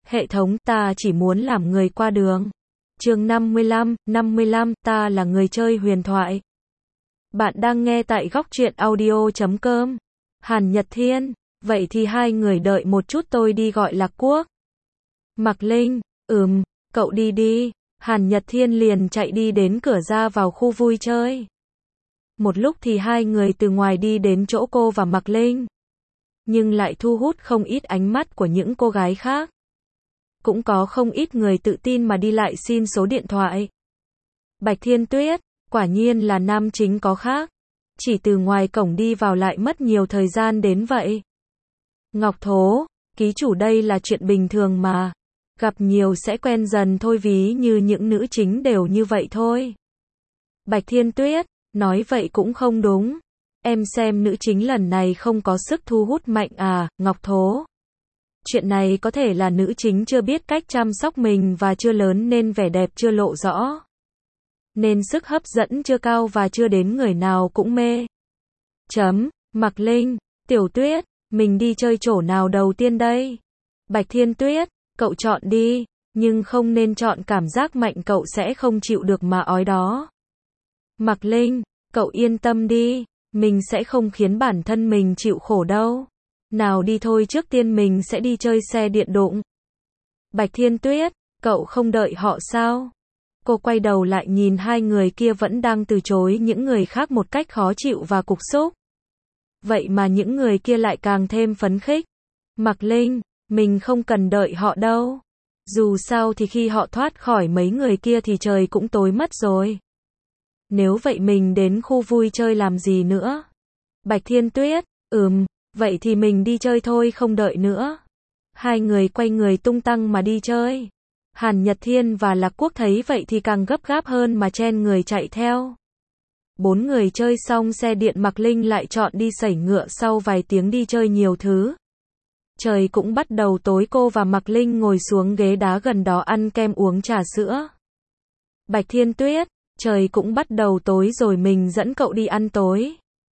Hệ thống, ta chỉ muốn làm người qua đường. Chương 55, ta là người chơi huyền thoại. Bạn đang nghe tại góc truyện audio.com. Hàn Nhật Thiên, vậy thì hai người đợi một chút tôi đi gọi Lạc Quốc. Mạc Linh, cậu đi đi. Hàn Nhật Thiên liền chạy đi đến cửa ra vào khu vui chơi. Một lúc thì hai người từ ngoài đi đến chỗ cô và Mạc Linh. Nhưng lại thu hút không ít ánh mắt của những cô gái khác. Cũng có không ít người tự tin mà đi lại xin số điện thoại. Bạch Thiên Tuyết, quả nhiên là nam chính có khác. Chỉ từ ngoài cổng đi vào lại mất nhiều thời gian đến vậy. Ngọc Thố, ký chủ đây là chuyện bình thường mà. Gặp nhiều sẽ quen dần thôi, ví như những nữ chính đều như vậy thôi. Bạch Thiên Tuyết, nói vậy cũng không đúng. Em xem nữ chính lần này không có sức thu hút mạnh à, Ngọc Thố. Chuyện này có thể là nữ chính chưa biết cách chăm sóc mình và chưa lớn nên vẻ đẹp chưa lộ rõ. Nên sức hấp dẫn chưa cao và chưa đến người nào cũng mê. Mạc Linh, Tiểu Tuyết, mình đi chơi chỗ nào đầu tiên đây? Bạch Thiên Tuyết, cậu chọn đi, nhưng không nên chọn cảm giác mạnh, cậu sẽ không chịu được mà ói đó. Mạc Linh, cậu yên tâm đi, mình sẽ không khiến bản thân mình chịu khổ đâu. Nào đi thôi, trước tiên mình sẽ đi chơi xe điện đụng. Bạch Thiên Tuyết, cậu không đợi họ sao? Cô quay đầu lại nhìn hai người kia vẫn đang từ chối những người khác một cách khó chịu và cục xúc. Vậy mà những người kia lại càng thêm phấn khích. Mạc Linh, mình không cần đợi họ đâu. Dù sao thì khi họ thoát khỏi mấy người kia thì trời cũng tối mất rồi. Nếu vậy mình đến khu vui chơi làm gì nữa? Bạch Thiên Tuyết, vậy thì mình đi chơi thôi, không đợi nữa. Hai người quay người tung tăng mà đi chơi. Hàn Nhật Thiên và Lạc Quốc thấy vậy thì càng gấp gáp hơn mà chen người chạy theo. Bốn người chơi xong xe điện, Mạc Linh lại chọn đi sẩy ngựa. Sau vài tiếng đi chơi nhiều thứ, trời cũng bắt đầu tối, cô và Mạc Linh ngồi xuống ghế đá gần đó ăn kem uống trà sữa. Bạch Thiên Tuyết, trời cũng bắt đầu tối rồi, mình dẫn cậu đi ăn tối.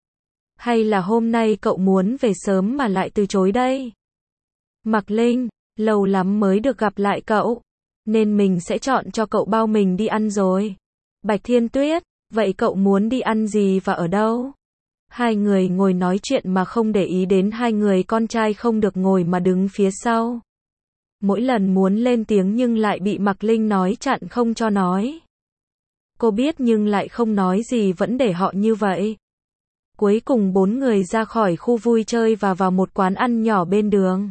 Hay là hôm nay cậu muốn về sớm mà lại từ chối đây? Mạc Linh, lâu lắm mới được gặp lại cậu, nên mình sẽ chọn cho cậu bao mình đi ăn rồi. Bạch Thiên Tuyết, vậy cậu muốn đi ăn gì và ở đâu? Hai người ngồi nói chuyện mà không để ý đến hai người con trai không được ngồi mà đứng phía sau. Mỗi lần muốn lên tiếng nhưng lại bị Mạc Linh nói chặn không cho nói. Cô biết nhưng lại không nói gì, vẫn để họ như vậy. Cuối cùng bốn người ra khỏi khu vui chơi và vào một quán ăn nhỏ bên đường.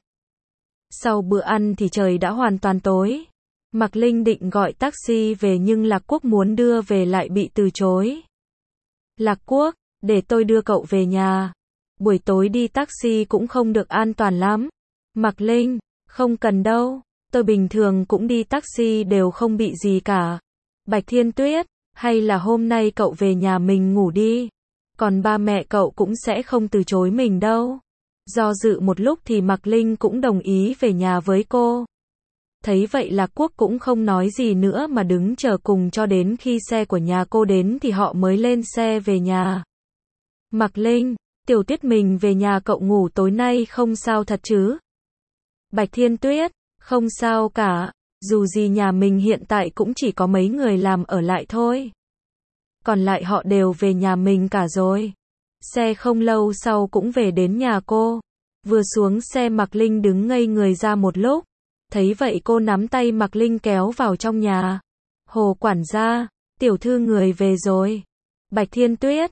Sau bữa ăn thì trời đã hoàn toàn tối. Mạc Linh định gọi taxi về nhưng Lạc Quốc muốn đưa về lại bị từ chối. Lạc Quốc, để tôi đưa cậu về nhà. Buổi tối đi taxi cũng không được an toàn lắm. Mạc Linh, không cần đâu, tôi bình thường cũng đi taxi đều không bị gì cả. Bạch Thiên Tuyết, hay là hôm nay cậu về nhà mình ngủ đi. Còn ba mẹ cậu cũng sẽ không từ chối mình đâu. Do dự một lúc thì Mạc Linh cũng đồng ý về nhà với cô. Thấy vậy Lạc Quốc cũng không nói gì nữa mà đứng chờ cùng cho đến khi xe của nhà cô đến thì họ mới lên xe về nhà. Mạc Linh, Tiểu Tuyết, mình về nhà cậu ngủ tối nay không sao thật chứ? Bạch Thiên Tuyết, không sao cả, dù gì nhà mình hiện tại cũng chỉ có mấy người làm ở lại thôi. Còn lại họ đều về nhà mình cả rồi. Xe không lâu sau cũng về đến nhà cô. Vừa xuống xe Mạc Linh đứng ngây người ra một lúc. Thấy vậy cô nắm tay Mạc Linh kéo vào trong nhà. Hồ quản gia, tiểu thư người về rồi. Bạch Thiên Tuyết,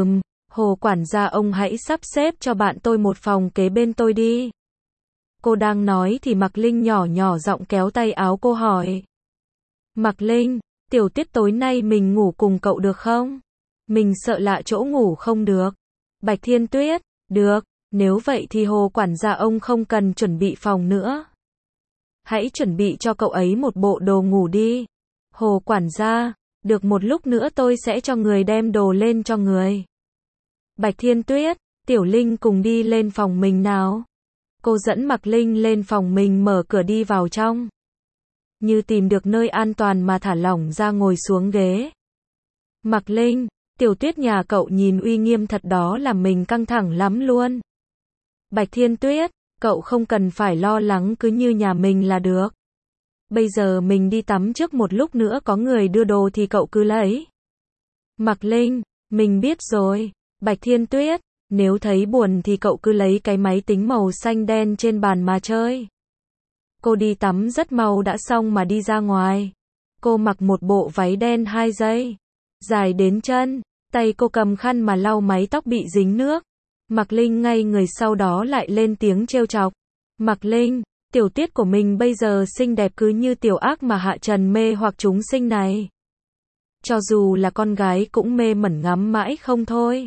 Hồ quản gia, ông hãy sắp xếp cho bạn tôi một phòng kế bên tôi đi. Cô đang nói thì Mạc Linh nhỏ nhỏ giọng kéo tay áo cô hỏi. Mạc Linh, Tiểu Tuyết, tối nay mình ngủ cùng cậu được không? Mình sợ lạ chỗ ngủ không được. Bạch Thiên Tuyết, được, nếu vậy thì Hồ quản gia ông không cần chuẩn bị phòng nữa. Hãy chuẩn bị cho cậu ấy một bộ đồ ngủ đi. Hồ quản gia, được, một lúc nữa tôi sẽ cho người đem đồ lên cho người. Bạch Thiên Tuyết, Tiểu Linh cùng đi lên phòng mình nào. Cô dẫn Mạc Linh lên phòng mình, mở cửa đi vào trong. Như tìm được nơi an toàn mà thả lỏng ra ngồi xuống ghế. Mạc Linh, Tiểu Tuyết, nhà cậu nhìn uy nghiêm thật đó, làm mình căng thẳng lắm luôn. Bạch Thiên Tuyết, cậu không cần phải lo lắng, cứ như nhà mình là được. bây giờ mình đi tắm trước, một lúc nữa có người đưa đồ thì cậu cứ lấy. Mạc Linh, mình biết rồi. Bạch Thiên Tuyết, nếu thấy buồn thì cậu cứ lấy cái máy tính màu xanh đen trên bàn mà chơi. Cô đi tắm rất mau đã xong mà đi ra ngoài. Cô mặc một bộ váy đen 2 dây, dài đến chân, tay cô cầm khăn mà lau mái tóc bị dính nước. Mạc Linh ngay người sau đó lại lên tiếng trêu chọc. Mạc Linh, tiểu tiết của mình bây giờ xinh đẹp cứ như tiểu ác mà hạ trần mê hoặc chúng sinh này. Cho dù là con gái cũng mê mẩn ngắm mãi không thôi.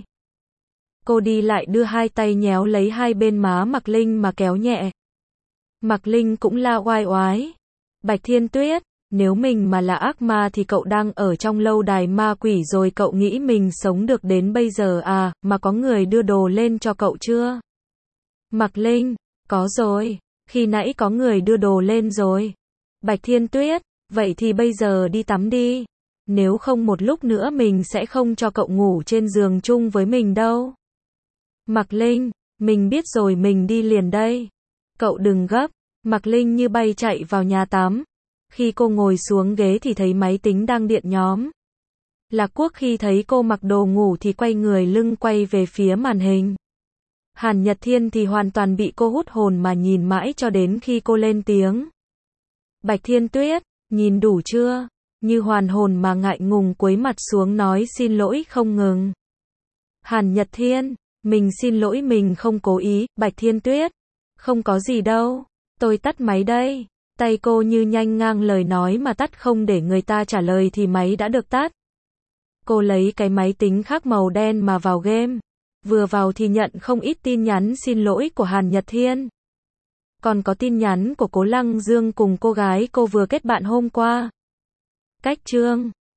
Cô đi lại đưa 2 tay nhéo lấy 2 bên má Mạc Linh mà kéo nhẹ. Mạc Linh cũng la oai oái. Bạch Thiên Tuyết, nếu mình mà là ác ma thì cậu đang ở trong lâu đài ma quỷ rồi, cậu nghĩ mình sống được đến bây giờ à, mà có người đưa đồ lên cho cậu chưa? Mạc Linh, có rồi, khi nãy có người đưa đồ lên rồi. Bạch Thiên Tuyết, vậy thì bây giờ đi tắm đi. Nếu không một lúc nữa mình sẽ không cho cậu ngủ trên giường chung với mình đâu. Mạc Linh, mình biết rồi, mình đi liền đây. Cậu đừng gấp. Mạc Linh như bay chạy vào nhà tắm. Khi cô ngồi xuống ghế thì thấy máy tính đang điện nhóm. Lạc Quốc khi thấy cô mặc đồ ngủ thì quay người lưng quay về phía màn hình. Hàn Nhật Thiên thì hoàn toàn bị cô hút hồn mà nhìn mãi cho đến khi cô lên tiếng. Bạch Thiên Tuyết, nhìn đủ chưa? Như hoàn hồn mà ngại ngùng cúi mặt xuống nói xin lỗi không ngừng. Hàn Nhật Thiên, mình xin lỗi, mình không cố ý. Bạch Thiên Tuyết, không có gì đâu, tôi tắt máy đây. Tay cô như nhanh ngang lời nói mà tắt không để người ta trả lời thì máy đã được tắt. Cô lấy cái máy tính khác màu đen mà vào game. Vừa vào thì nhận không ít tin nhắn xin lỗi của Hàn Nhật Thiên. Còn có tin nhắn của Cố Lăng Dương cùng cô gái cô vừa kết bạn hôm qua. Cách chương